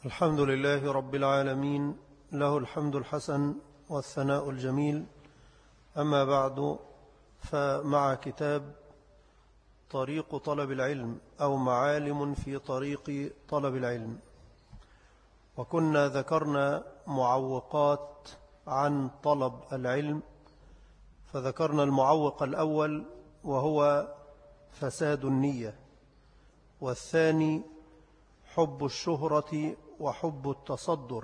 الحمد لله رب العالمين، له الحمد الحسن والثناء الجميل. أما بعد، فمع كتاب طريق طلب العلم أو معالم في طريق طلب العلم. وكنا ذكرنا معوقات عن طلب العلم، فذكرنا المعوق الأول وهو فساد النية، والثاني حب الشهرة وحب التصدر،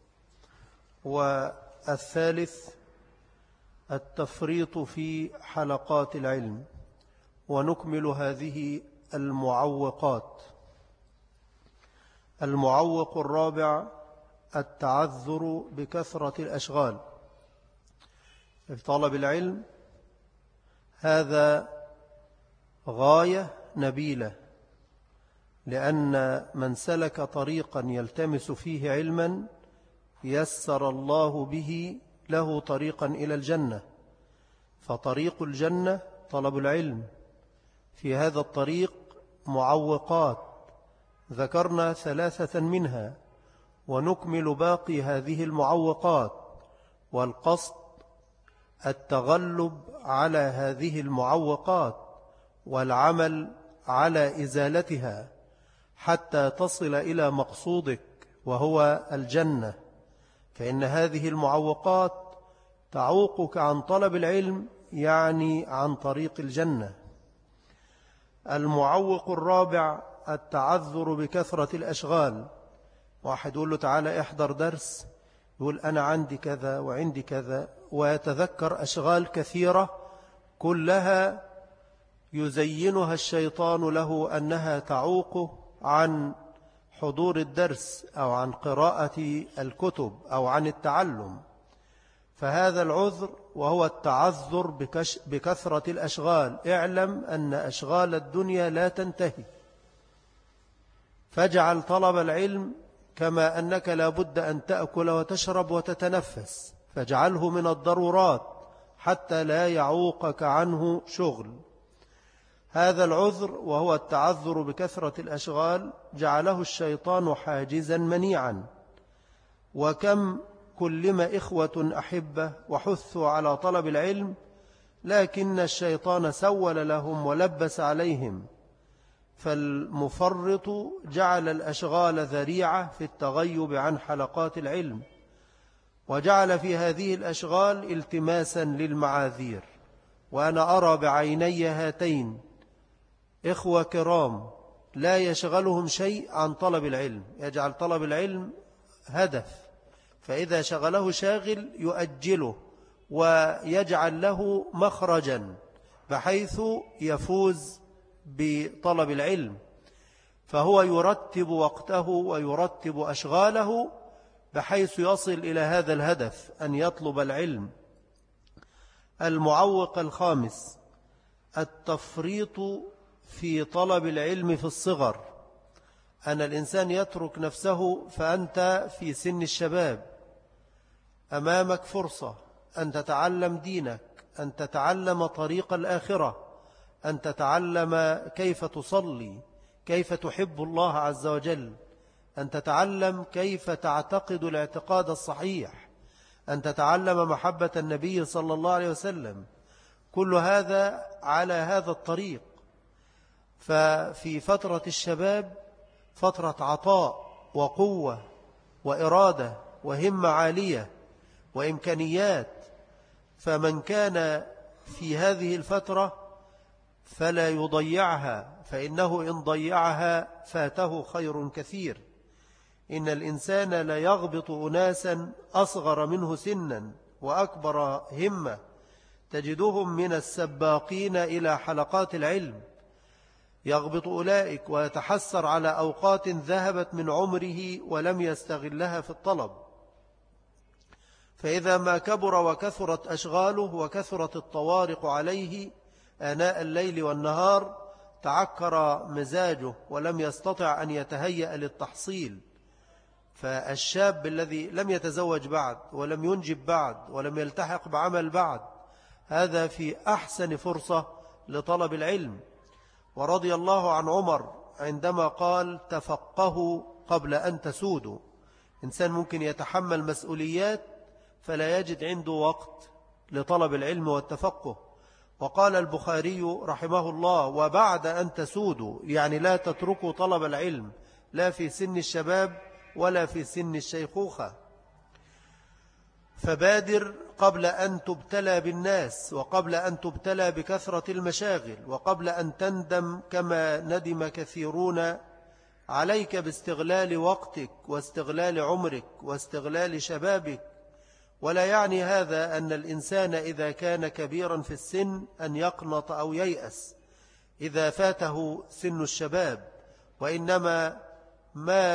والثالث التفريط في حلقات العلم. ونكمل هذه المعوقات. المعوق الرابع التعذر بكثرة الأشغال في طلب العلم. هذا غاية نبيلة، لأن من سلك طريقا يلتمس فيه علما يسر الله به له طريقا إلى الجنة، فطريق الجنة طلب العلم. في هذا الطريق معوقات، ذكرنا 3 منها، ونكمل باقي هذه المعوقات، والقصد التغلب على هذه المعوقات والعمل على إزالتها حتى تصل إلى مقصودك وهو الجنة. فإن هذه المعوقات تعوقك عن طلب العلم، يعني عن طريق الجنة. المعوق الرابع التعذر بكثرة الأشغال. واحد يقول له تعالى احضر درس، يقول أنا عندي كذا وعندي كذا، ويتذكر أشغال كثيرة كلها يزينها الشيطان له أنها تعوقه عن حضور الدرس أو عن قراءة الكتب أو عن التعلم. فهذا العذر وهو التعذر بكثرة الأشغال. اعلم أن أشغال الدنيا لا تنتهي، فاجعل طلب العلم كما أنك لا بد أن تأكل وتشرب وتتنفس، فاجعله من الضرورات حتى لا يعوقك عنه شغل. هذا العذر وهو التعذر بكثرة الأشغال جعله الشيطان حاجزا منيعا. وكم كلم إخوة أحبة وحثوا على طلب العلم، لكن الشيطان سول لهم ولبس عليهم، فالمفرط جعل الأشغال ذريعة في التغيب عن حلقات العلم، وجعل في هذه الأشغال التماسا للمعاذير. وأنا أرى بعيني هاتين إخوة كرام لا يشغلهم شيء عن طلب العلم، يجعل طلب العلم هدف، فإذا شغله شاغل يؤجله ويجعل له مخرجا بحيث يفوز بطلب العلم. فهو يرتب وقته ويرتب أشغاله بحيث يصل إلى هذا الهدف، أن يطلب العلم. المعوق الخامس التفريط في طلب العلم في الصغر. أن الإنسان يترك نفسه، فأنت في سن الشباب، أمامك فرصة أن تتعلم دينك، أن تتعلم طريق الآخرة، أن تتعلم كيف تصلي، كيف تحب الله عز وجل، أن تتعلم كيف تعتقد الاعتقاد الصحيح، أن تتعلم محبة النبي صلى الله عليه وسلم. كل هذا على هذا الطريق. ففي فترة الشباب فترة عطاء وقوة وإرادة وهمة عالية وإمكانيات، فمن كان في هذه الفترة فلا يضيعها، فإنه إن ضيعها فاته خير كثير. إن الإنسان لا يغبط أناسا أصغر منه سنا وأكبر همة، تجدهم من السباقين إلى حلقات العلم، يغبط أولئك ويتحسر على أوقات ذهبت من عمره ولم يستغلها في الطلب. فإذا ما كبر وكثرت أشغاله وكثرت الطوارق عليه آناء الليل والنهار، تعكر مزاجه ولم يستطع أن يتهيأ للتحصيل. فالشاب الذي لم يتزوج بعد ولم ينجب بعد ولم يلتحق بعمل بعد، هذا في أحسن فرصة لطلب العلم. ورضي الله عن عمر عندما قال تفقهوا قبل أن تسودوا، إنسان ممكن يتحمل مسؤوليات فلا يجد عنده وقت لطلب العلم والتفقه. وقال البخاري رحمه الله: وبعد أن تسودوا، يعني لا تتركوا طلب العلم لا في سن الشباب ولا في سن الشيخوخة، فبادر قبل أن تبتلى بالناس، وقبل أن تبتلى بكثرة المشاغل، وقبل أن تندم كما ندم كثيرون. عليك باستغلال وقتك واستغلال عمرك واستغلال شبابك. ولا يعني هذا أن الإنسان إذا كان كبيرا في السن أن يقنط أو ييأس إذا فاته سن الشباب، وإنما ما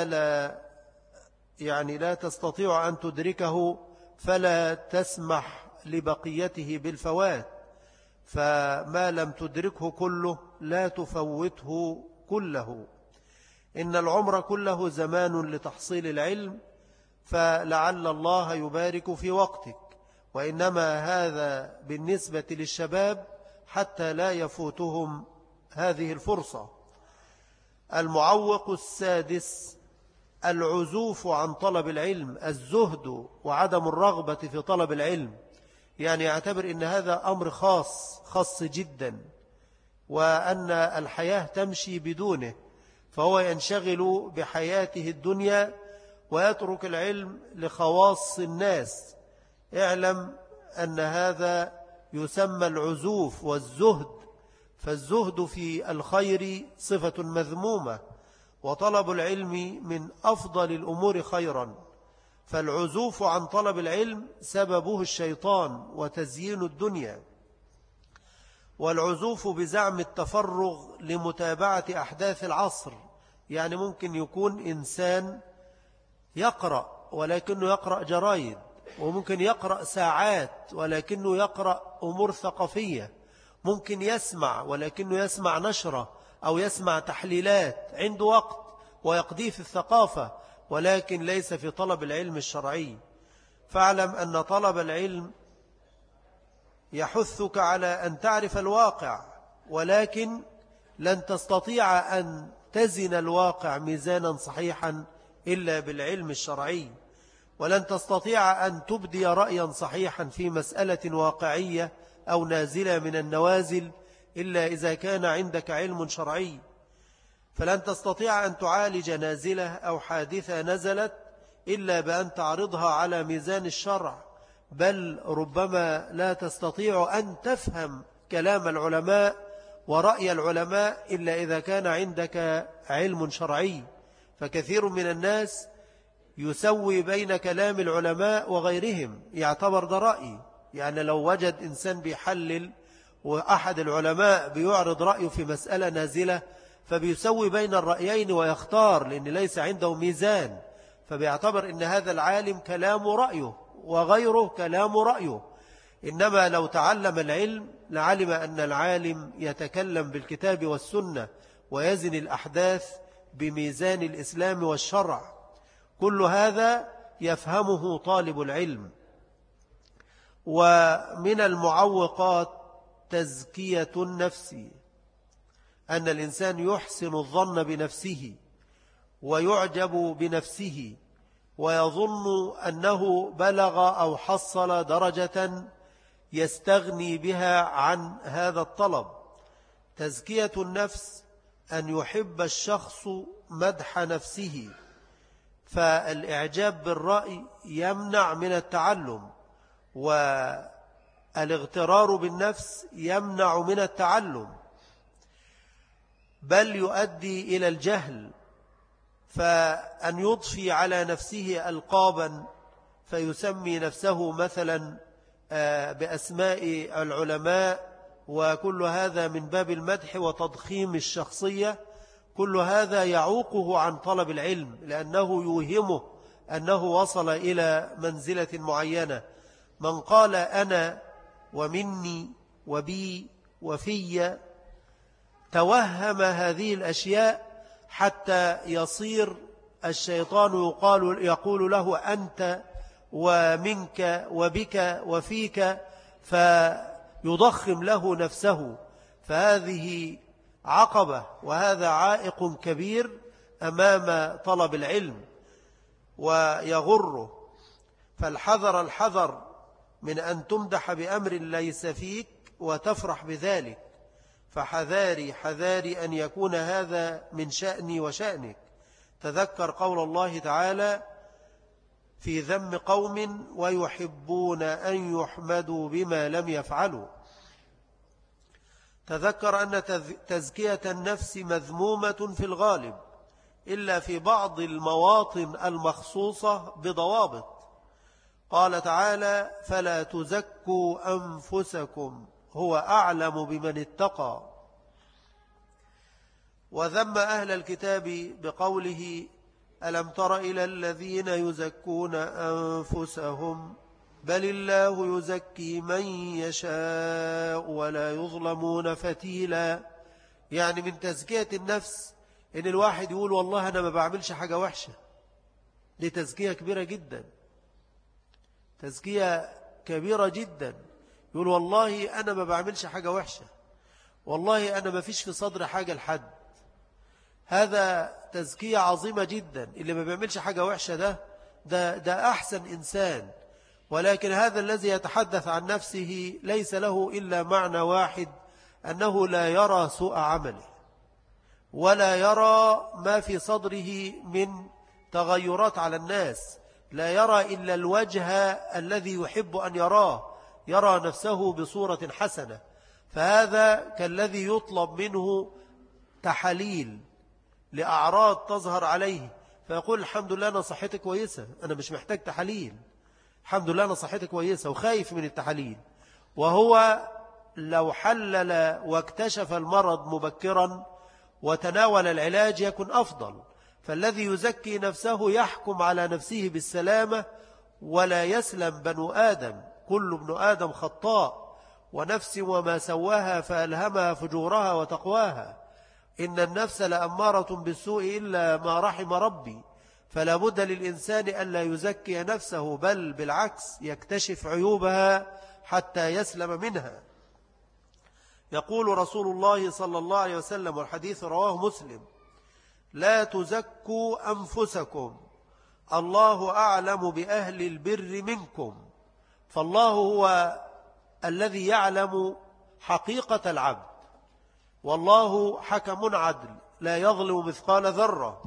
لا تستطيع أن تدركه فلا تسمح لبقيته بالفوات، فما لم تدركه كله لا تفوته كله. إن العمر كله زمان لتحصيل العلم، فلعل الله يبارك في وقتك، وإنما هذا بالنسبة للشباب حتى لا يفوتهم هذه الفرصة. المعوق السادس العزوف عن طلب العلم، الزهد وعدم الرغبة في طلب العلم، يعني يعتبر أن هذا أمر خاص جدا، وأن الحياة تمشي بدونه، فهو ينشغل بحياته الدنيا ويترك العلم لخواص الناس. اعلم أن هذا يسمى العزوف والزهد، فالزهد في الخير صفة مذمومة، وطلب العلم من أفضل الأمور خيرا. فالعزوف عن طلب العلم سببه الشيطان وتزيين الدنيا، والعزوف بزعم التفرغ لمتابعة أحداث العصر، يعني ممكن يكون إنسان يقرأ ولكنه يقرأ جرايد، وممكن يقرأ ساعات ولكنه يقرأ أمور ثقافية، ممكن يسمع ولكنه يسمع نشرة أو يسمع تحليلات، عنده وقت ويقضيه في الثقافة ولكن ليس في طلب العلم الشرعي. فاعلم أن طلب العلم يحثك على أن تعرف الواقع، ولكن لن تستطيع أن تزن الواقع ميزانا صحيحا إلا بالعلم الشرعي، ولن تستطيع أن تبدي رأيا صحيحا في مسألة واقعية أو نازلة من النوازل إلا إذا كان عندك علم شرعي. فلن تستطيع أن تعالج نازلة أو حادثة نزلت إلا بأن تعرضها على ميزان الشرع، بل ربما لا تستطيع أن تفهم كلام العلماء ورأي العلماء إلا إذا كان عندك علم شرعي. فكثير من الناس يسوي بين كلام العلماء وغيرهم، يعتبر ده رأي، يعني لو وجد إنسان بيحلل وأحد العلماء بيعرض رأيه في مسألة نازلة فبيسوي بين الرأيين ويختار، لأن ليس عنده ميزان، فبيعتبر أن هذا العالم كلام رأيه وغيره كلام رأيه. إنما لو تعلم العلم لعلم أن العالم يتكلم بالكتاب والسنة ويزن الأحداث بميزان الإسلام والشرع. كل هذا يفهمه طالب العلم. ومن المعوقات تزكية النفس، أن الإنسان يحسن الظن بنفسه ويعجب بنفسه ويظن أنه بلغ أو حصل درجة يستغني بها عن هذا الطلب. تزكية النفس أن يحب الشخص مدح نفسه، فالإعجاب بالرأي يمنع من التعلم، والاغترار بالنفس يمنع من التعلم، بل يؤدي إلى الجهل. فأن يضفي على نفسه ألقابا فيسمي نفسه مثلا بأسماء العلماء، وكل هذا من باب المدح وتضخيم الشخصية، كل هذا يعوقه عن طلب العلم، لأنه يوهمه أنه وصل إلى منزلة معينة. من قال أنا ومني وبي وفي توهم هذه الأشياء حتى يصير الشيطان يقول له أنت ومنك وبك وفيك، فيضخم له نفسه. فهذه عقبة وهذا عائق كبير أمام طلب العلم. ويغره. فالحذر الحذر من أن تمدح بأمر ليس فيك وتفرح بذلك، فحذاري حذاري أن يكون هذا من شأني وشأنك. تذكر قول الله تعالى في ذم قوم ويحبون أن يحمدوا بما لم يفعلوا. تذكر أن تزكية النفس مذمومة في الغالب إلا في بعض المواطن المخصوصة بضوابط. قال تعالى فلا تزكوا أنفسكم هو أعلم بمن اتقى. وذم أهل الكتاب بقوله ألم تر إلى الذين يزكون أنفسهم بل الله يزكي من يشاء ولا يظلمون فتيلا. يعني من تزكية النفس إن الواحد يقول والله أنا ما بعملش حاجة وحشة. دي تزكية كبيرة جدا، تزكية كبيرة جدا. يقول والله أنا ما بعملش حاجة وحشة، والله أنا ما فيش في صدر حاجة لحد. هذا تزكية عظيمة جدا. اللي ما بيعملش حاجة وحشة ده أحسن إنسان. ولكن هذا الذي يتحدث عن نفسه ليس له إلا معنى واحد، أنه لا يرى سوء عمله ولا يرى ما في صدره من تغيرات على الناس، لا يرى إلا الوجه الذي يحب أن يراه، يرى نفسه بصورة حسنة. فهذا كالذي يطلب منه تحاليل لأعراض تظهر عليه، فيقول الحمد لله أنا صحتي كويسة، أنا مش محتاج تحاليل، الحمد لله أنا صحتي كويسة، وخايف من التحاليل. وهو لو حلل واكتشف المرض مبكرا وتناول العلاج يكون أفضل. فالذي يزكي نفسه يحكم على نفسه بالسلامة، ولا يسلم بنو آدم، كل ابن آدم خطاء، ونفس وما سواها فألهمها فجورها وتقواها، إن النفس لأمارة بالسوء إلا ما رحم ربي. فلا بد للإنسان ألا يزكي نفسه، بل بالعكس يكتشف عيوبها حتى يسلم منها. يقول رسول الله صلى الله عليه وسلم، والحديث رواه مسلم: لا تزكوا أنفسكم، الله أعلم بأهل البر منكم. فالله هو الذي يعلم حقيقة العبد، والله حكم عدل لا يظلم مثقال ذرة.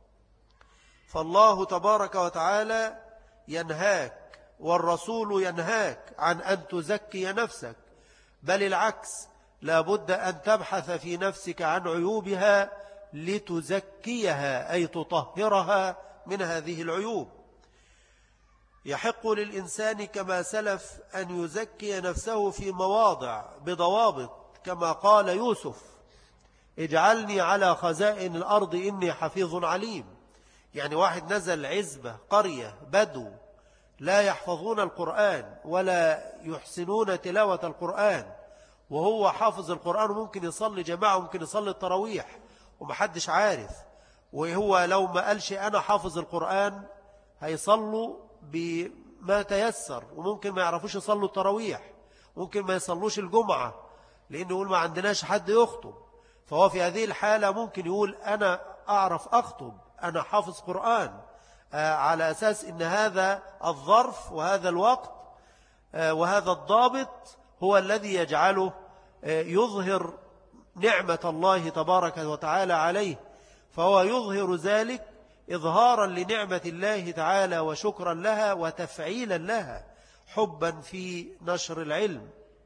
فالله تبارك وتعالى ينهاك والرسول ينهاك عن أن تزكي نفسك، بل العكس، لا بد أن تبحث في نفسك عن عيوبها لتزكيها، أي تطهرها من هذه العيوب. يحق للإنسان كما سلف أن يزكي نفسه في مواضع بضوابط، كما قال يوسف: اجعلني على خزائن الأرض إني حفيظ عليم. يعني واحد نزل عزبة قرية بدو لا يحفظون القرآن ولا يحسنون تلاوة القرآن، وهو حافظ القرآن وممكن يصلي جماعة وممكن يصلي التراويح ومحدش عارف. وهو لو ما قالش أنا حافظ القرآن هيصلوا بما تيسر، وممكن ما يعرفوش يصلوا التراويح، ممكن ما يصلوش الجمعة لأنه يقول ما عندناش حد يخطب. فهو في هذه الحالة ممكن يقول أنا أعرف أخطب، أنا حافظ قرآن، على أساس إن هذا الظرف وهذا الوقت وهذا الضابط هو الذي يجعله يظهر نعمة الله تبارك وتعالى عليه. فهو يظهر ذلك إظهارا لنعمة الله تعالى وشكرا لها وتفعيلا لها، حبا في نشر العلم.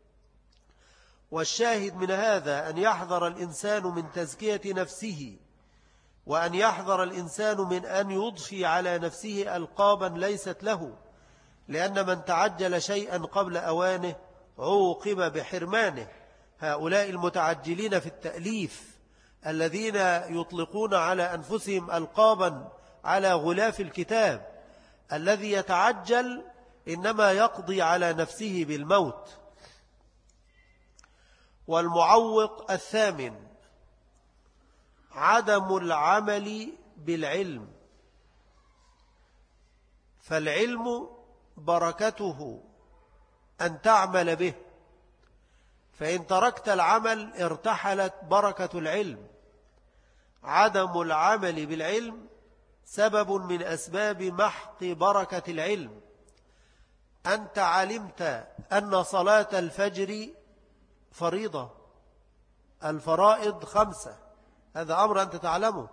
والشاهد من هذا أن يحذر الإنسان من تزكية نفسه، وأن يحذر الإنسان من أن يضفي على نفسه ألقابا ليست له، لأن من تعجل شيئا قبل أوانه عوقب بحرمانه. هؤلاء المتعجلين في التأليف الذين يطلقون على أنفسهم ألقابا على غلاف الكتاب، الذي يتعجل إنما يقضي على نفسه بالموت. والمعوق الثامن عدم العمل بالعلم. فالعلم بركته أن تعمل به، فإن تركت العمل ارتحلت بركة العلم. عدم العمل بالعلم سبب من أسباب محق بركة العلم. أنت علمت أن صلاة الفجر فريضة، الفرائض 5، هذا أمر أنت تعلمه،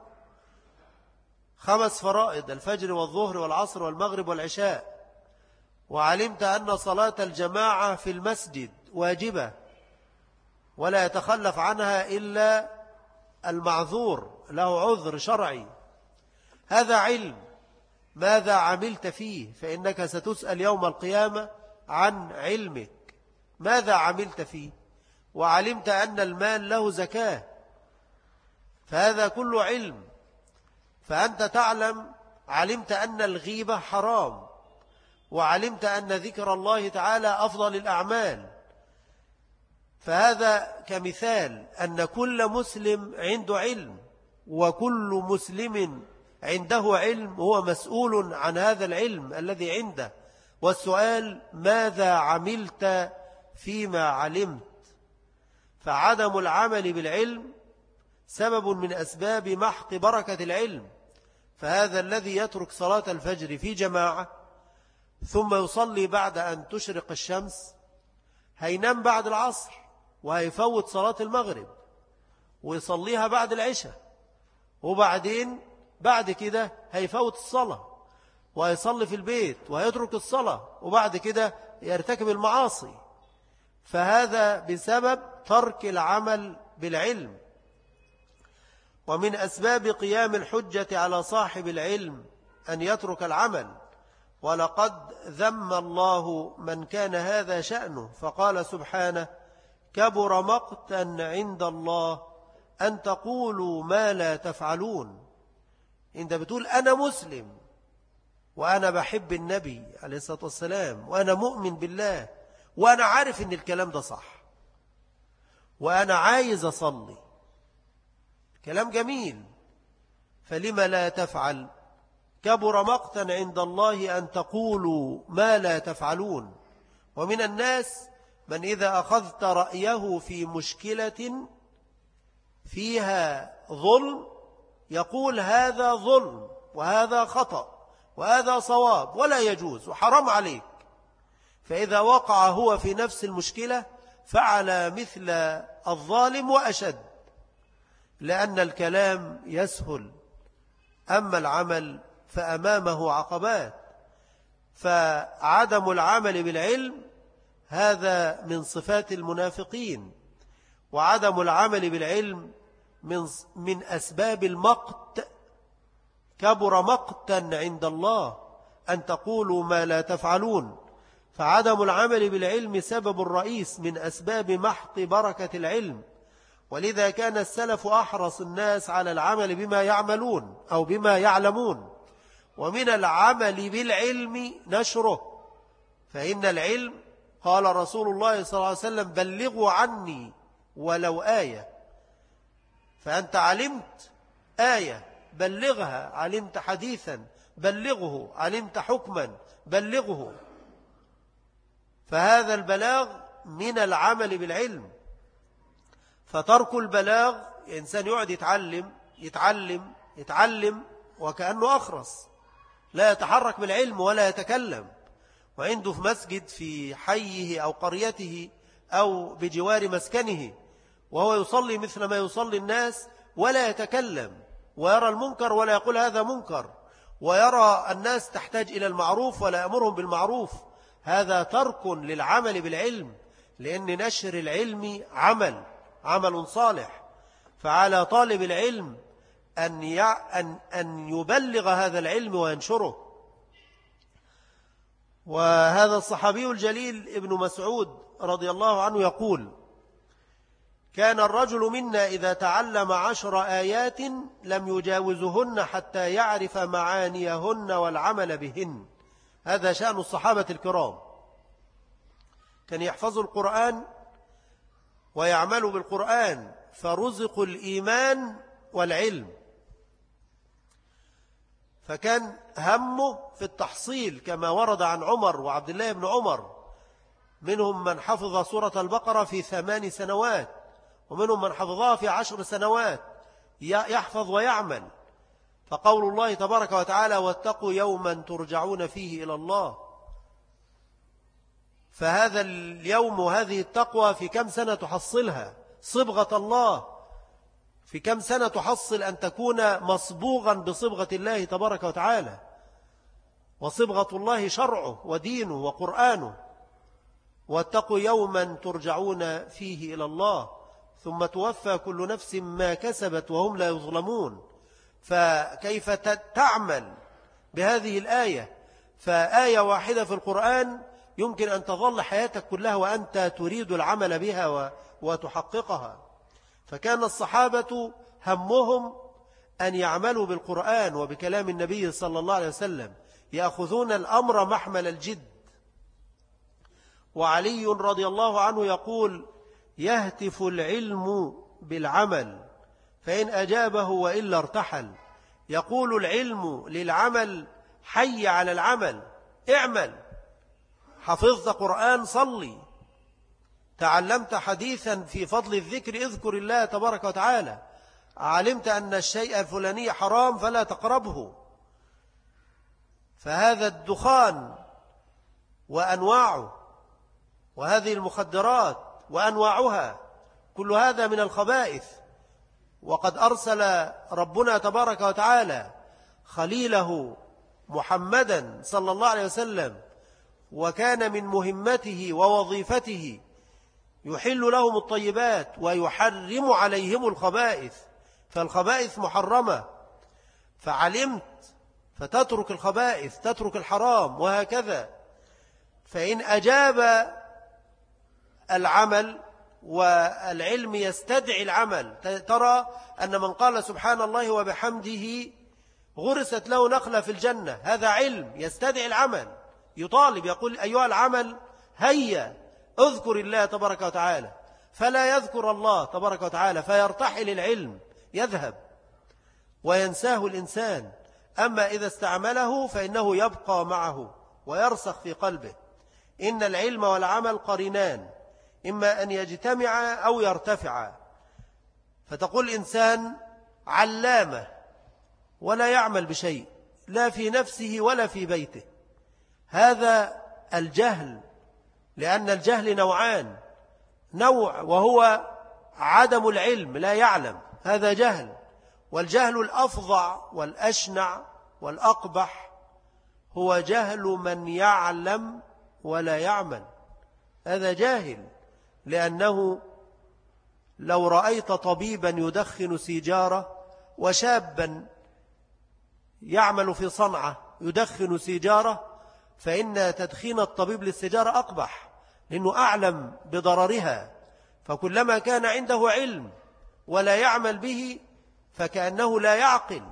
5 فرائض: الفجر والظهر والعصر والمغرب والعشاء. وعلمت أن صلاة الجماعة في المسجد واجبة ولا يتخلف عنها إلا المعذور له عذر شرعي. هذا علم، ماذا عملت فيه؟ فإنك ستسأل يوم القيامة عن علمك، ماذا عملت فيه؟ وعلمت أن المال له زكاة، فهذا كله علم. فأنت تعلم، علمت أن الغيبة حرام، وعلمت أن ذكر الله تعالى أفضل الأعمال. فهذا كمثال أن كل مسلم عنده علم، وكل مسلم عنده علم هو مسؤول عن هذا العلم الذي عنده. والسؤال: ماذا عملت فيما علمت؟ فعدم العمل بالعلم سبب من أسباب محق بركة العلم. فهذا الذي يترك صلاة الفجر في جماعة ثم يصلي بعد أن تشرق الشمس هينام بعد العصر، وهيفوت صلاة المغرب ويصليها بعد العشاء، وبعدين بعد كده هيفوت الصلاة وهيصلي في البيت وهيترك الصلاة، وبعد كده يرتكب المعاصي. فهذا بسبب ترك العمل بالعلم. ومن أسباب قيام الحجة على صاحب العلم أن يترك العمل. ولقد ذم الله من كان هذا شأنه، فقال سبحانه: كبر مقتا عند الله أن تقولوا ما لا تفعلون. أنت بتقول أنا مسلم وأنا بحب النبي عليه الصلاة والسلام وأنا مؤمن بالله وأنا عارف أن الكلام ده صح وأنا عايز أصلي، كلام جميل، فلما لا تفعل؟ كبر مقتا عند الله أن تقولوا ما لا تفعلون. ومن الناس من إذا أخذت رأيه في مشكلة فيها ظلم يقول هذا ظلم وهذا خطأ وهذا صواب ولا يجوز وحرام عليك. فإذا وقع هو في نفس المشكلة فعل مثل الظالم وأشد، لأن الكلام يسهل، أما العمل فأمامه عقبات. فعدم العمل بالعلم هذا من صفات المنافقين، وعدم العمل بالعلم من أسباب المقت. كبر مقتا عند الله أن تقولوا ما لا تفعلون. فعدم العمل بالعلم سبب رئيس من أسباب محق بركة العلم. ولذا كان السلف أحرص الناس على العمل بما يعملون أو بما يعلمون. ومن العمل بالعلم نشره، فإن العلم قال رسول الله صلى الله عليه وسلم: بلغوا عني ولو آية. فأنت علمت آية بلغها، علمت حديثا بلغه، علمت حكما بلغه. فهذا البلاغ من العمل بالعلم. فترك البلاغ، إنسان يقعد يتعلم وكأنه أخرس، لا يتحرك بالعلم ولا يتكلم، وعنده في مسجد في حيه أو قريته أو بجوار مسكنه وهو يصلي مثل ما يصلي الناس ولا يتكلم، ويرى المنكر ولا يقول هذا منكر، ويرى الناس تحتاج إلى المعروف ولا يأمرهم بالمعروف. هذا ترك للعمل بالعلم، لأن نشر العلم عمل صالح. فعلى طالب العلم أن يبلغ هذا العلم وينشره. وهذا الصحابي الجليل ابن مسعود رضي الله عنه يقول: كان الرجل منا إذا تعلم 10 آيات لم يجاوزهن حتى يعرف معانيهن والعمل بهن. هذا شأن الصحابة الكرام، كان يحفظوا القرآن ويعملوا بالقرآن، فرزقوا الإيمان والعلم. فكان همه في التحصيل، كما ورد عن عمر وعبد الله بن عمر: منهم من حفظ سورة البقرة في 8 سنوات، ومنهم من حفظها في 10 سنوات، يحفظ ويعمل. فقول الله تبارك وتعالى واتقوا يوما ترجعون فيه إلى الله، فهذا اليوم وهذه التقوى في كم سنة تحصلها؟ صبغة الله، في كم سنة تحصل أن تكون مصبوغا بصبغة الله تبارك وتعالى، وصبغة الله شرعه ودينه وقرآنه. واتقوا يوما ترجعون فيه إلى الله ثم توفى كل نفس ما كسبت وهم لا يظلمون. فكيف تعمل بهذه الآية؟ فآية واحدة في القرآن يمكن أن تظل حياتك كلها وأنت تريد العمل بها وتحققها. فكان الصحابة همهم أن يعملوا بالقرآن وبكلام النبي صلى الله عليه وسلم، يأخذون الأمر محمل الجد. وعلي رضي الله عنه يقول يهتف العلم بالعمل فإن أجابه وإلا ارتحل. يقول العلم للعمل حي على العمل، اعمل. حفظت قرآن صلي، تعلمت حديثا في فضل الذكر اذكر الله تبارك وتعالى، علمت أن الشيء الفلاني حرام فلا تقربه. فهذا الدخان وأنواعه وهذه المخدرات وأنواعها كل هذا من الخبائث. وقد أرسل ربنا تبارك وتعالى خليله محمدا صلى الله عليه وسلم، وكان من مهمته ووظيفته يحل لهم الطيبات ويحرم عليهم الخبائث، فالخبائث محرمة، فعلمت فتترك الخبائث تترك الحرام وهكذا. فإن أجاب العمل والعلم يستدعي العمل، ترى أن من قال سبحان الله وبحمده غرست له نخلة في الجنة، هذا علم يستدعي العمل، يطالب يقول أيها العمل هيا اذكر الله تبارك وتعالى، فلا يذكر الله تبارك وتعالى فيرتحل العلم يذهب وينساه الإنسان. أما إذا استعمله فإنه يبقى معه ويرسخ في قلبه. إن العلم والعمل قرينان، إما أن يجتمع أو يرتفع. فتقول إنسان علامة ولا يعمل بشيء لا في نفسه ولا في بيته، هذا الجهل، لأن الجهل نوعان، نوع وهو عدم العلم لا يعلم، هذا جهل. والجهل الأفظع والأشنع والأقبح هو جهل من يعلم ولا يعمل، هذا جاهل. لأنه لو رأيت طبيبا يدخن سيجارة وشابا يعمل في صنعة يدخن سيجارة، فإن تدخين الطبيب للسيجارة أقبح، لأنه أعلم بضررها. فكلما كان عنده علم ولا يعمل به فكأنه لا يعقل.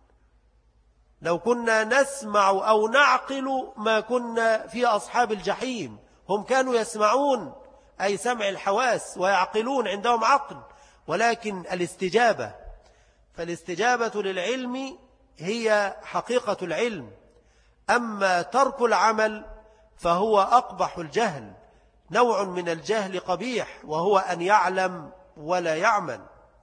لو كنا نسمع أو نعقل ما كنا في أصحاب الجحيم. هم كانوا يسمعون أي سمع الحواس ويعقلون، عندهم عقل، ولكن الاستجابة، فالاستجابة للعلم هي حقيقة العلم. أما ترك العمل فهو أقبح الجهل، نوع من الجهل قبيح، وهو أن يعلم ولا يعمل.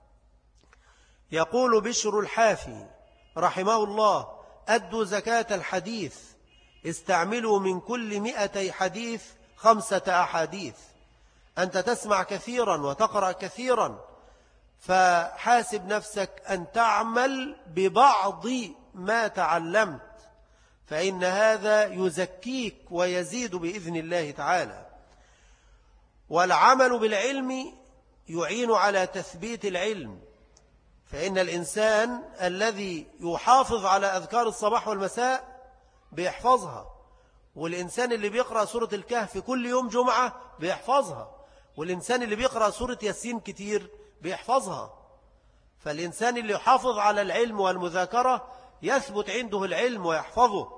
يقول بشر الحافي رحمه الله أدوا زكاة الحديث، استعملوا من كل 200 حديث 5 أحاديث. أنت تسمع كثيرا وتقرأ كثيرا، فحاسب نفسك أن تعمل ببعض ما تعلمت، فإن هذا يزكيك ويزيد بإذن الله تعالى. والعمل بالعلم يعين على تثبيت العلم، فإن الإنسان الذي يحافظ على أذكار الصباح والمساء بيحفظها، والإنسان اللي بيقرأ سورة الكهف كل يوم جمعة بيحفظها، والإنسان اللي بيقرأ سورة ياسين كتير بيحفظها. فالإنسان اللي يحافظ على العلم والمذاكرة يثبت عنده العلم ويحفظه.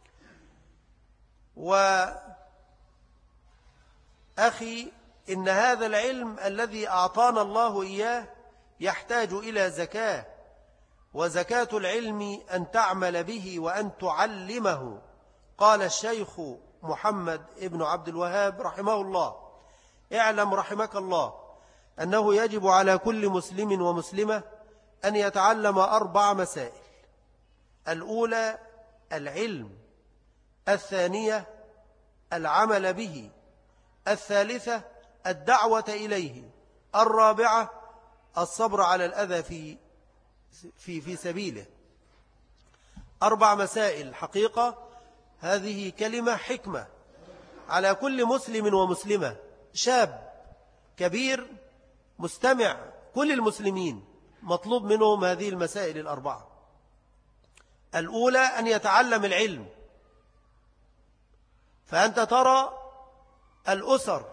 وأخي إن هذا العلم الذي أعطانا الله إياه يحتاج إلى زكاة، وزكاة العلم أن تعمل به وأن تعلمه. قال الشيخ محمد ابن عبد الوهاب رحمه الله اعلم رحمك الله أنه يجب على كل مسلم ومسلمة أن يتعلم 4 مسائل. الأولى العلم، الثانية العمل به، الثالثة الدعوة إليه، الرابعة الصبر على الأذى في سبيله. 4 مسائل حقيقة. هذه كلمة حكمة على كل مسلم ومسلمة، شاب كبير مستمع، كل المسلمين مطلوب منهم هذه المسائل ال4. الأولى أن يتعلم العلم. فأنت ترى الأسر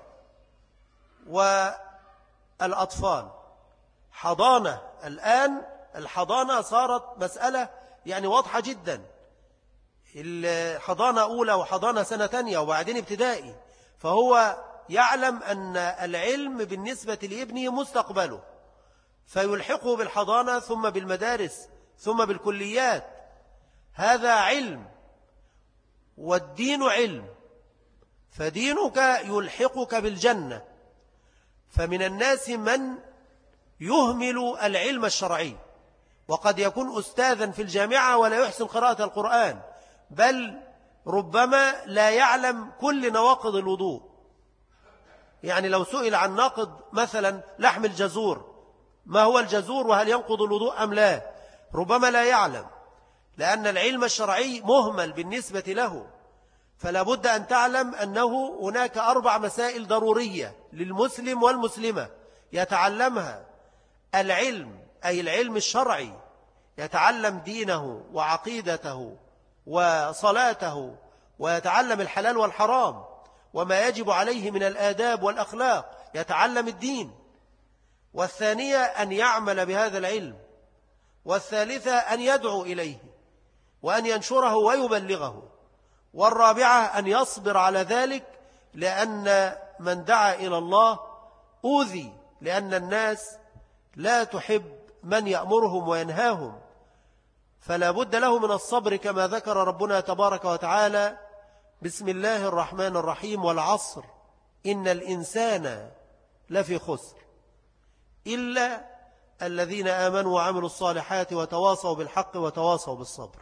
والأطفال حضانة الآن، الحضانة صارت مسألة يعني واضحة جدا، الحضانة أولى وحضانة سنة تانية وبعدين ابتدائي، فهو يعلم أن العلم بالنسبة لابنه مستقبله، فيلحقه بالحضانة ثم بالمدارس ثم بالكليات. هذا علم، والدين علم، فدينك يلحقك بالجنة. فمن الناس من يهمل العلم الشرعي، وقد يكون أستاذا في الجامعة ولا يحسن قراءة القرآن، بل ربما لا يعلم كل نواقض الوضوء. يعني لو سئل عن ناقض مثلا لحم الجزور، ما هو الجزور وهل ينقض الوضوء أم لا، ربما لا يعلم، لأن العلم الشرعي مهمل بالنسبة له. فلا بد أن تعلم أنه هناك 4 مسائل ضرورية للمسلم والمسلمة يتعلمها. العلم أي العلم الشرعي، يتعلم دينه وعقيدته وصلاته، ويتعلم الحلال والحرام وما يجب عليه من الآداب والأخلاق، يتعلم الدين. والثانية أن يعمل بهذا العلم. والثالثة أن يدعو إليه وأن ينشره ويبلغه. والرابعة أن يصبر على ذلك، لأن من دعا إلى الله أوذي، لأن الناس لا تحب من يأمرهم وينهاهم، فلا بد له من الصبر كما ذكر ربنا تبارك وتعالى: بسم الله الرحمن الرحيم، والعصر إن الإنسان لفي خسر إلا الذين آمنوا وعملوا الصالحات وتواصوا بالحق وتواصوا بالصبر.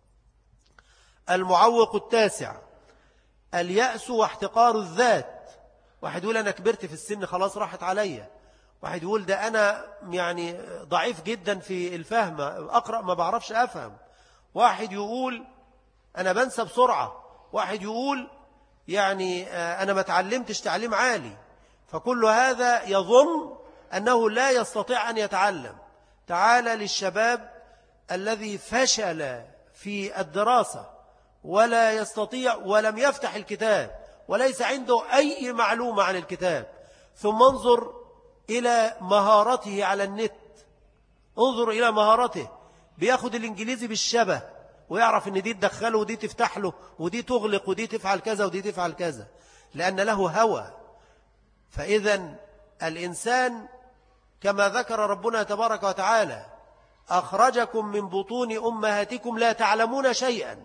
المعوق التاسع اليأس واحتقار الذات. واحد يقول أنا كبرت في السن خلاص راحت عليا، واحد يقول ده أنا يعني ضعيف جدا في الفهم، أقرأ ما بعرفش أفهم، واحد يقول أنا بنسى بسرعة، واحد يقول يعني أنا ما تعلمتش تعليم عالي. فكل هذا يظن أنه لا يستطيع أن يتعلم. تعال للشباب الذي فشل في الدراسة ولا يستطيع ولم يفتح الكتاب وليس عنده أي معلومة عن الكتاب، ثم انظر إلى مهارته على النت، انظر إلى مهارته، بياخد الإنجليزي بالشبه ويعرف أن دي تدخله ودي تفتح له ودي تغلق ودي تفعل كذا ودي تفعل كذا، لأن له هوى. فإذا الإنسان كما ذكر ربنا تبارك وتعالى: أخرجكم من بطون أمهاتكم لا تعلمون شيئا.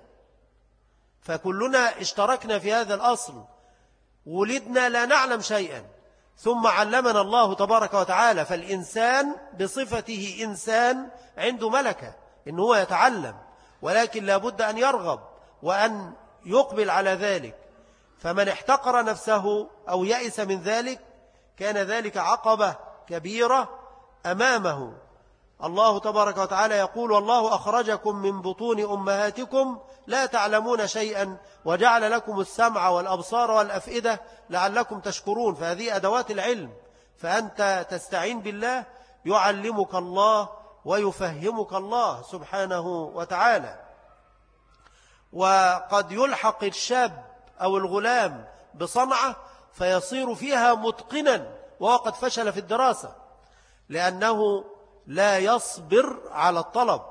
فكلنا اشتركنا في هذا الأصل، ولدنا لا نعلم شيئا ثم علمنا الله تبارك وتعالى. فالإنسان بصفته إنسان عنده ملكة إنه هو يتعلم، ولكن لا بد أن يرغب وأن يقبل على ذلك. فمن احتقر نفسه أو يأس من ذلك كان ذلك عقبة كبيرة أمامه. الله تبارك وتعالى يقول: والله أخرجكم من بطون أمهاتكم لا تعلمون شيئا وجعل لكم السمع والأبصار والأفئدة لعلكم تشكرون. فهذه أدوات العلم، فأنت تستعين بالله يعلمك الله ويفهمك الله سبحانه وتعالى. وقد يلحق الشاب أو الغلام بصنعة فيصير فيها متقنا وهو قد فشل في الدراسة، لأنه لا يصبر على الطلب.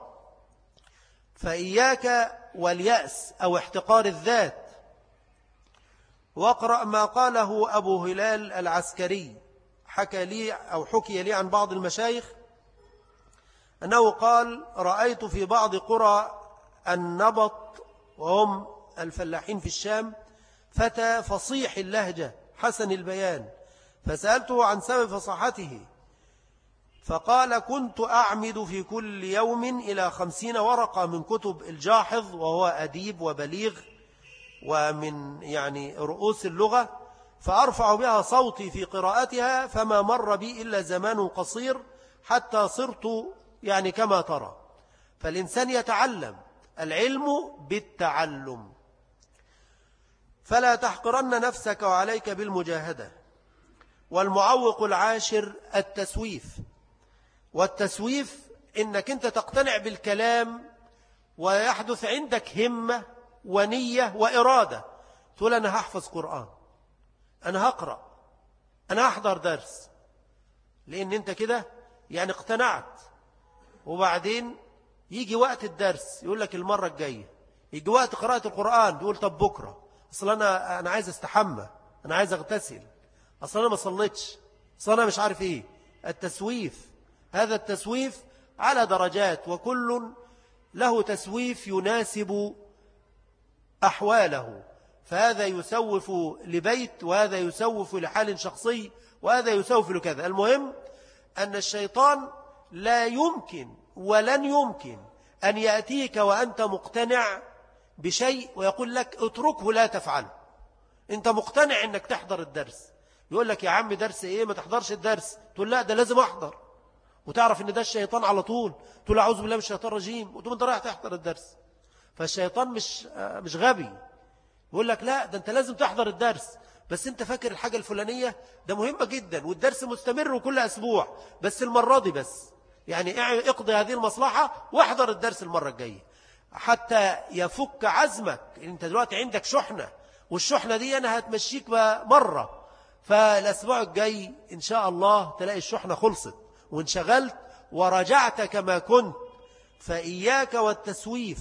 فإياك واليأس أو احتقار الذات. واقرأ ما قاله أبو هلال العسكري، حكي لي عن بعض المشايخ أنه قال: رأيت في بعض قرى النبط وهم الفلاحين في الشام فتى فصيح اللهجة حسن البيان، فسألته عن سبب فصاحته، فقال كنت أعمد في كل يوم إلى 50 ورقة من كتب الجاحظ، وهو أديب وبليغ ومن يعني رؤوس اللغة، فأرفع بها صوتي في قراءتها، فما مر بي إلا زمان قصير حتى صرت يعني كما ترى. فالإنسان يتعلم، العلم بالتعلم. فلا تحقرن نفسك وعليك بالمجاهدة. والمعوق العاشر التسويف. والتسويف إنك أنت تقتنع بالكلام ويحدث عندك همة ونية وإرادة، تقول أنا هحفظ قرآن، أنا هقرأ، أنا هحضر درس، لأن أنت كده يعني اقتنعت. وبعدين يجي وقت الدرس يقول لك المرة الجاية، يجي وقت قراءة القرآن يقول طب بكرة، أصلا أنا عايز استحمى، أنا عايز أغتسل، أصلا أنا ما صليتش، أصلا أنا مش عارف إيه. التسويف، هذا التسويف على درجات، وكل له تسويف يناسب أحواله. فهذا يسوف لبيت، وهذا يسوف لحال شخصي، وهذا يسوف لكذا. المهم أن الشيطان لا يمكن ولن يمكن أن يأتيك وأنت مقتنع بشيء ويقول لك اتركه لا تفعله. أنت مقتنع أنك تحضر الدرس، يقول لك يا عم درس إيه، ما تحضرش الدرس، تقول لا ده لازم أحضر، وتعرف أن ده الشيطان على طول، تقول أعوذ بالله من الشيطان الرجيم، وتقول أنت رايح تحضر الدرس. فالشيطان مش غبي، يقول لك لا ده أنت لازم تحضر الدرس، بس أنت فاكر الحاجة الفلانية ده مهمة جدا، والدرس مستمر وكل أسبوع، بس المرة دي بس يعني اقضي هذه المصلحة واحضر الدرس المرة الجاية حتى يفك عزمك. أنت دلوقتي عندك شحنة، والشحنة دي أنا هتمشيك مرة، فالأسبوع الجاي إن شاء الله تلاقي الشحنة خلصت وانشغلت ورجعت كما كنت. فإياك والتسويف.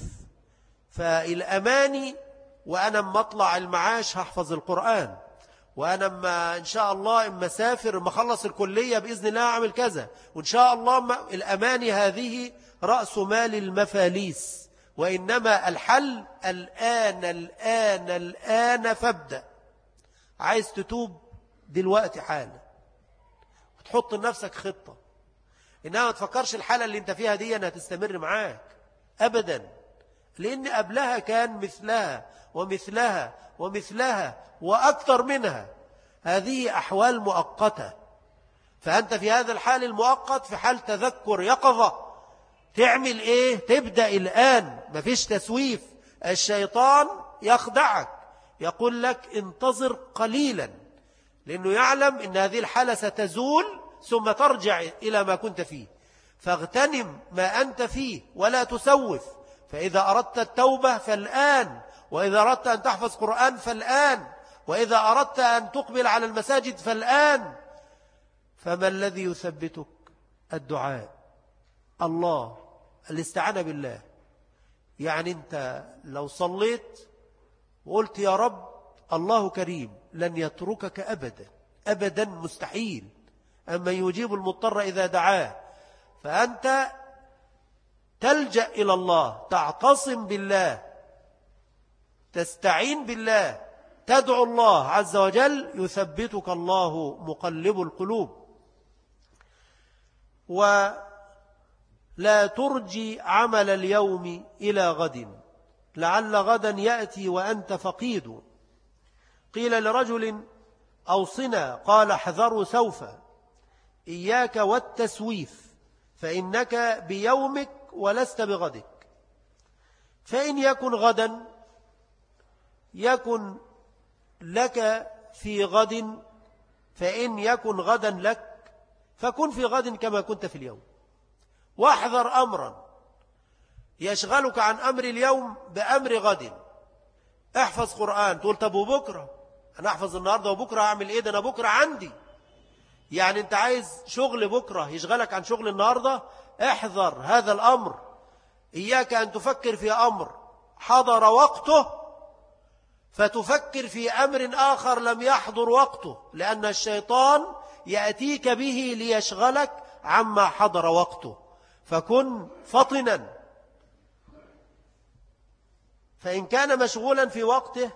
فالأماني وأنا مطلع المعاش هحفظ القرآن، وأنا إن شاء الله إما سافر إما خلص الكلية بإذن الله أعمل كذا، وإن شاء الله الأماني هذه رأس مال المفاليس. وإنما الحل الآن الآن الآن فابدأ. عايز تتوب دلوقتي حالا، وتحط لنفسك خطة، إنها ما تفكرش الحالة اللي انت فيها دي أنها تستمر معاك أبدا، لأن قبلها كان مثلها ومثلها ومثلها وأكثر منها. هذه أحوال مؤقتة، فأنت في هذا الحال المؤقت في حال تذكر يقظة. تعمل إيه؟ تبدأ الآن، مفيش تسويف. الشيطان يخدعك، يقول لك انتظر قليلا، لأنه يعلم أن هذه الحالة ستزول ثم ترجع إلى ما كنت فيه. فاغتنم ما أنت فيه ولا تسوف. فإذا أردت التوبة فالآن، وإذا أردت أن تحفظ قرآن فالآن، وإذا أردت أن تقبل على المساجد فالآن. فما الذي يثبتك؟ الدعاء، الله، الاستعانة بالله. يعني أنت لو صليت وقلت يا رب الله كريم لن يتركك أبدا أبدا، مستحيل، أما يجيب المضطر إذا دعاه. فأنت تلجأ إلى الله، تعتصم بالله، تستعين بالله، تدعو الله عز وجل، يثبتك الله مقلب القلوب. ولا ترجي عمل اليوم إلى غد، لعل غدا يأتي وأنت فقيد. قيل لرجل أوصنا، قال احذروا سوف، إياك والتسويف، فإنك بيومك ولست بغدك. فإن يكن غدا يكن لك في غد، فإن يكن غدا لك فكن في غد كما كنت في اليوم. واحذر أمرا يشغلك عن أمر اليوم بأمر غد. احفظ قرآن، تقول طب وبكرة أنا أحفظ النهاردة وبكرة أعمل إيه؟ ده أنا بكرة عندي. يعني أنت عايز شغل بكرة يشغلك عن شغل النهاردة؟ احذر هذا الأمر. إياك أن تفكر في أمر حضر وقته فتفكر في أمر آخر لم يحضر وقته، لأن الشيطان يأتيك به ليشغلك عما حضر وقته. فكن فطنا. فإن كان مشغولا في وقته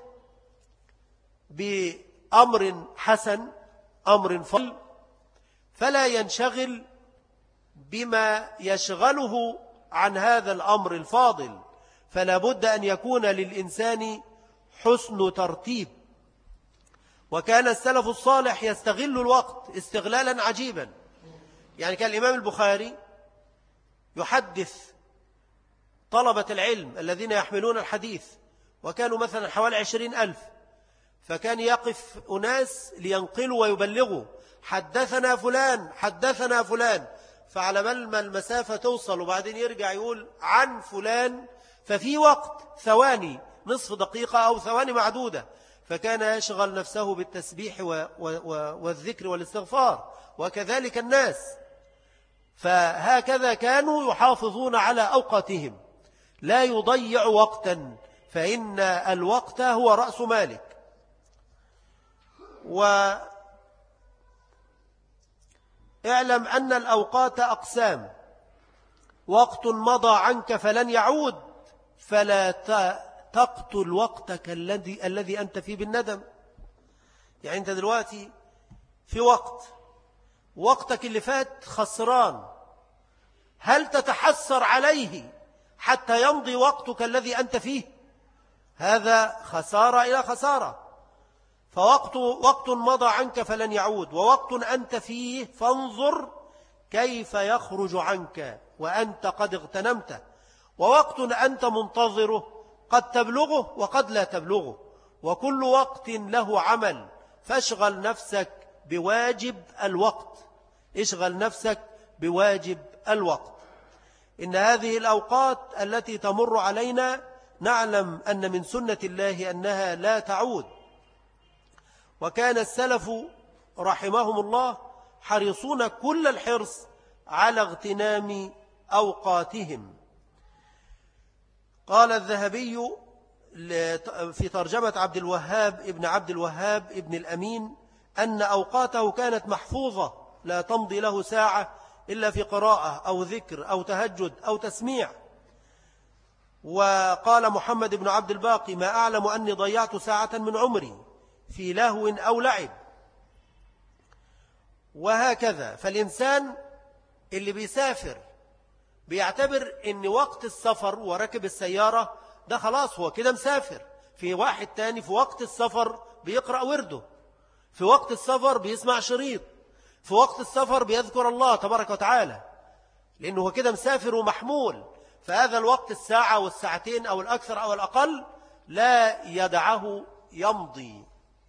بأمر حسن، أمر فضل، فلا ينشغل بما يشغله عن هذا الأمر الفاضل، فلا بد أن يكون للإنسان حسن ترتيب. وكان السلف الصالح يستغل الوقت استغلالا عجيبا. يعني كان الإمام البخاري يحدث طلبة العلم الذين يحملون الحديث، وكانوا مثلا حوالي 20,000، فكان يقف أناس لينقلوا ويبلغوا حدثنا فلان حدثنا فلان، فعلى بال ما المسافة توصل وبعدين يرجع يقول عن فلان، ففي وقت ثواني، نصف دقيقة أو ثواني معدودة، فكان يشغل نفسه بالتسبيح والذكر والاستغفار، وكذلك الناس. فهكذا كانوا يحافظون على أوقاتهم، لا يضيع وقتا، فإن الوقت هو رأس مالك. واعلم أن الأوقات أقسام: وقت مضى عنك فلن يعود، فلا تقتل وقتك الذي أنت فيه بالندم. يعني أنت دلوقتي في وقتك اللي فات خسران، هل تتحسر عليه حتى يمضي وقتك الذي أنت فيه؟ هذا خسارة إلى خسارة. وقت مضى عنك فلن يعود، ووقت أنت فيه فانظر كيف يخرج عنك وأنت قد اغتنمته، ووقت أنت منتظره قد تبلغه وقد لا تبلغه، وكل وقت له عمل، فاشغل نفسك بواجب الوقت، اشغل نفسك بواجب الوقت. إن هذه الأوقات التي تمر علينا نعلم أن من سنة الله أنها لا تعود، وكان السلف رحمهم الله حريصون كل الحرص على اغتنام أوقاتهم. قال الذهبي في ترجمة عبد الوهاب ابن عبد الوهاب ابن الأمين أن أوقاته كانت محفوظة، لا تمضي له ساعة إلا في قراءة أو ذكر أو تهجد أو تسميع. وقال محمد بن عبد الباقي: ما أعلم أني ضيعت ساعة من عمري في لهو أو لعب. وهكذا فالإنسان اللي بيسافر بيعتبر أن وقت السفر وركب السيارة ده خلاص هو كده مسافر. في واحد تاني في وقت السفر بيقرأ ورده، في وقت السفر بيسمع شريط، في وقت السفر بيذكر الله تبارك وتعالى، لأنه هو كده مسافر ومحمول. فهذا الوقت الساعة والساعتين أو الأكثر أو الأقل لا يدعه يمضي.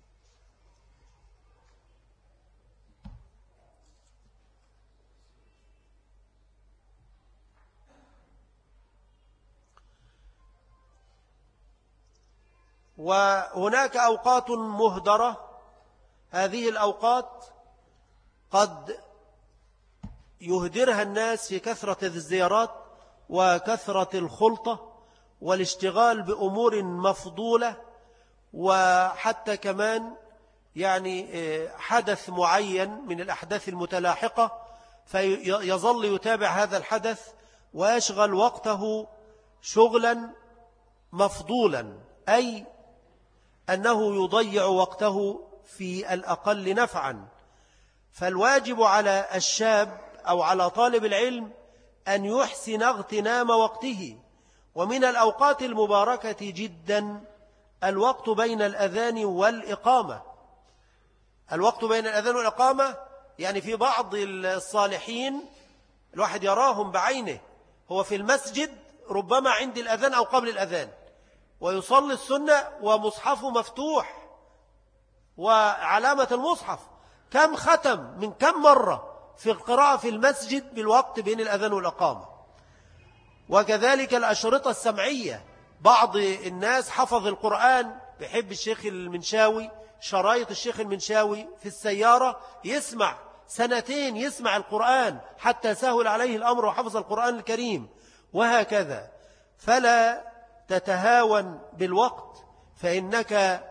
وهناك أوقات مهدرة، هذه الأوقات قد يهدرها الناس في كثرة الزيارات وكثرة الخلطة والاشتغال بأمور مفضولة، وحتى كمان يعني حدث معين من الأحداث المتلاحقة فيظل يتابع هذا الحدث ويشغل وقته شغلا مفضولا، أي أنه يضيع وقته في الأقل نفعا. فالواجب على الشاب أو على طالب العلم أن يحسن اغتنام وقته. ومن الأوقات المباركة جدا الوقت بين الأذان والإقامة. الوقت بين الأذان والإقامة يعني في بعض الصالحين الواحد يراهم بعينه، هو في المسجد ربما عند الأذان أو قبل الأذان ويصلي السنة ومصحفه مفتوح وعلامة المصحف، كم ختم من كم مرة في القراءة في المسجد بالوقت بين الأذان والإقامة. وكذلك الأشرطة السمعية، بعض الناس حفظ القرآن، بيحب الشيخ المنشاوي، شرايط الشيخ المنشاوي في السيارة يسمع سنتين يسمع القرآن حتى سهل عليه الأمر وحفظ القرآن الكريم، وهكذا. فلا تتهاون بالوقت، فإنك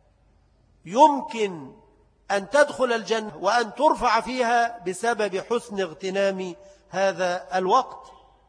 يمكن أن تدخل الجنة وأن ترفع فيها بسبب حسن اغتنام هذا الوقت.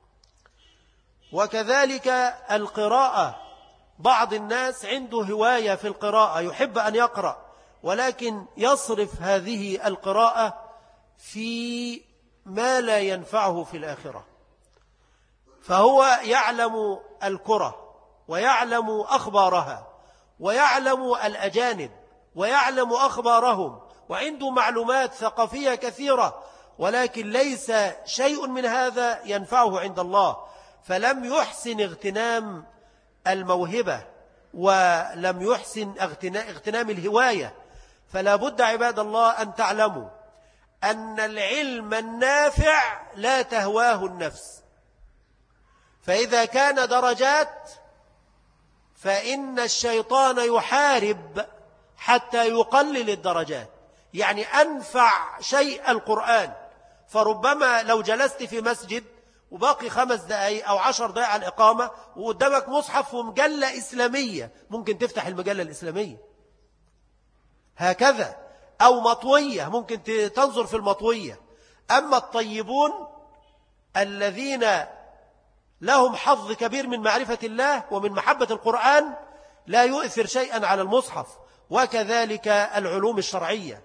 وكذلك القراءة، بعض الناس عنده هواية في القراءة، يحب أن يقرأ، ولكن يصرف هذه القراءة في ما لا ينفعه في الآخرة. فهو يعلم الكرة ويعلم أخبارها ويعلم الأجانب ويعلم أخبارهم وعنده معلومات ثقافية كثيرة، ولكن ليس شيء من هذا ينفعه عند الله، فلم يحسن اغتنام الموهبة ولم يحسن اغتنام الهواية. فلا بد عباد الله أن تعلموا أن العلم النافع لا تهواه النفس، فإذا كان درجات فإن الشيطان يحارب حتى يقلل الدرجات. يعني أنفع شيء القرآن، فربما لو جلست في مسجد وباقي 5 دقائق أو 10 دقائق على الإقامة وقدامك مصحف ومجلة إسلامية، ممكن تفتح المجلة الإسلامية هكذا، أو مطوية ممكن تنظر في المطوية. أما الطيبون الذين لهم حظ كبير من معرفة الله ومن محبة القرآن لا يؤثر شيئا على المصحف، وكذلك العلوم الشرعية.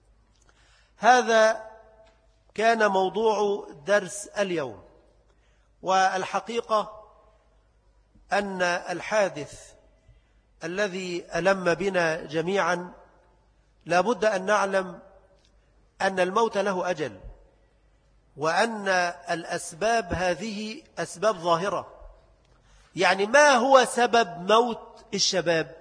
هذا كان موضوع درس اليوم. والحقيقة أن الحادث الذي ألم بنا جميعا لا بد أن نعلم أن الموت له أجل، وأن الأسباب هذه أسباب ظاهرة. يعني ما هو سبب موت الشباب؟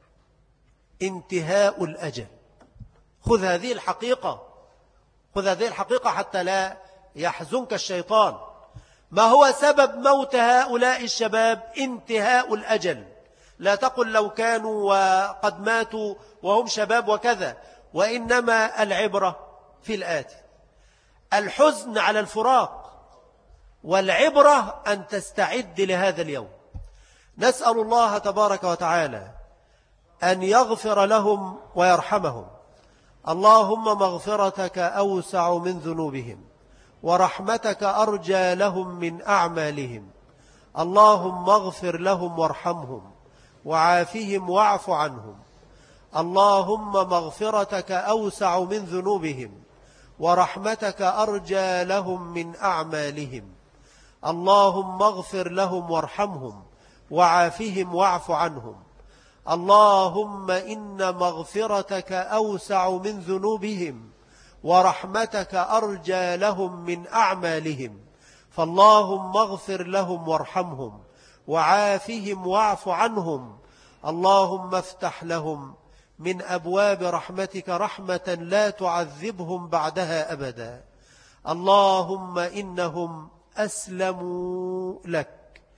انتهاء الأجل. خذ هذه الحقيقة، خذ هذه الحقيقة حتى لا يحزنك الشيطان. ما هو سبب موت هؤلاء الشباب؟ انتهاء الأجل. لا تقل لو كانوا وقد ماتوا وهم شباب وكذا، وإنما العبرة في الآتي: الحزن على الفراق، والعبرة أن تستعد لهذا اليوم. نسأل الله تبارك وتعالى أن يغفر لهم ويرحمهم. اللهم مغفرتك أوسع من ذنوبهم، ورحمتك أرجى لهم من أعمالهم. اللهم اغفر لهم وارحمهم، وعافهم واعف عنهم. اللهم مغفرتك أوسع من ذنوبهم، ورحمتك أرجى لهم من أعمالهم. اللهم اغفر لهم وارحمهم، وعافهم واعف عنهم. اللهم إن مغفرتك أوسع من ذنوبهم، ورحمتك أرجى لهم من أعمالهم. فاللهم اغفر لهم وارحمهم، وعافهم واعف عنهم. اللهم افتح لهم من أبواب رحمتك رحمة لا تعذبهم بعدها أبدا. اللهم إنهم أسلموا لك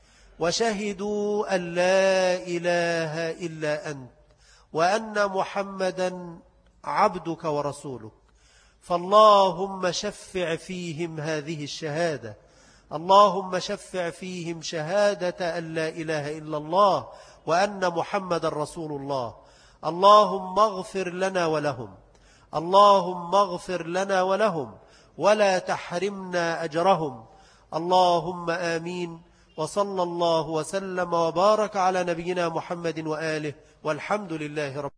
وشهدوا أن لا إله إلا أنت، وأن محمدا عبدك ورسولك. فاللهم شفع فيهم هذه الشهادة. اللهم شفع فيهم شهادة أن لا إله إلا الله وأن محمدا رسول الله. اللهم اغفر لنا ولهم، اللهم اغفر لنا ولهم، ولا تحرمنا أجرهم. اللهم آمين. وصلى الله وسلم وبارك على نبينا محمد وآله، والحمد لله رب